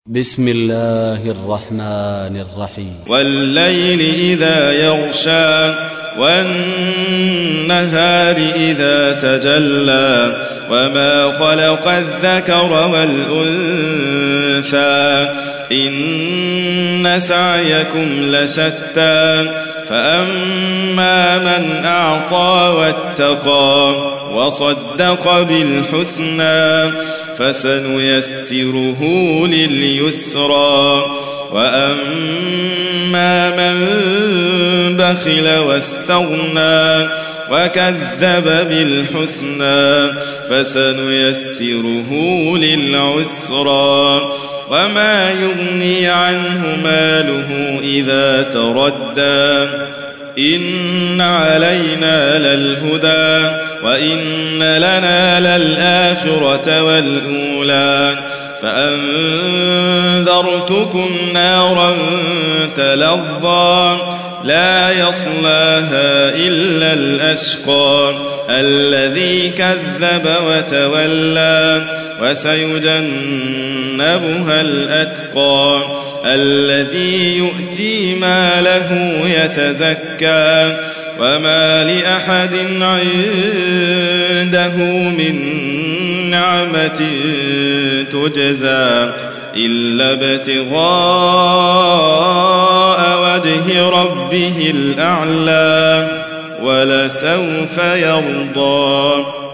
بسم الله الرحمن الرحيم والليل إذا يغشى والنهار إذا تجلى وما خلق الذكر والأنثى إن سعيكم لشتى فأما من أعطى واتقى وصدق بالحسنى فسنيسره لليسرى وأما من بخل واستغنى وكذب بالحسنى فسنيسره للعسرى وما يغني عنه ماله إذا تردى إن علينا للهدى وإن لنا للآخرة والأولى فأنذرتكم نارا تلظى لا يصلاها إلا الأشقى الذي كذب وتولى وسيجنبها الأتقى الذي يؤتي ماله يتزكى وما لأحد عنده من نعمة تجزى إلا ابتغاء وجه ربه الأعلى ولسوف يرضى.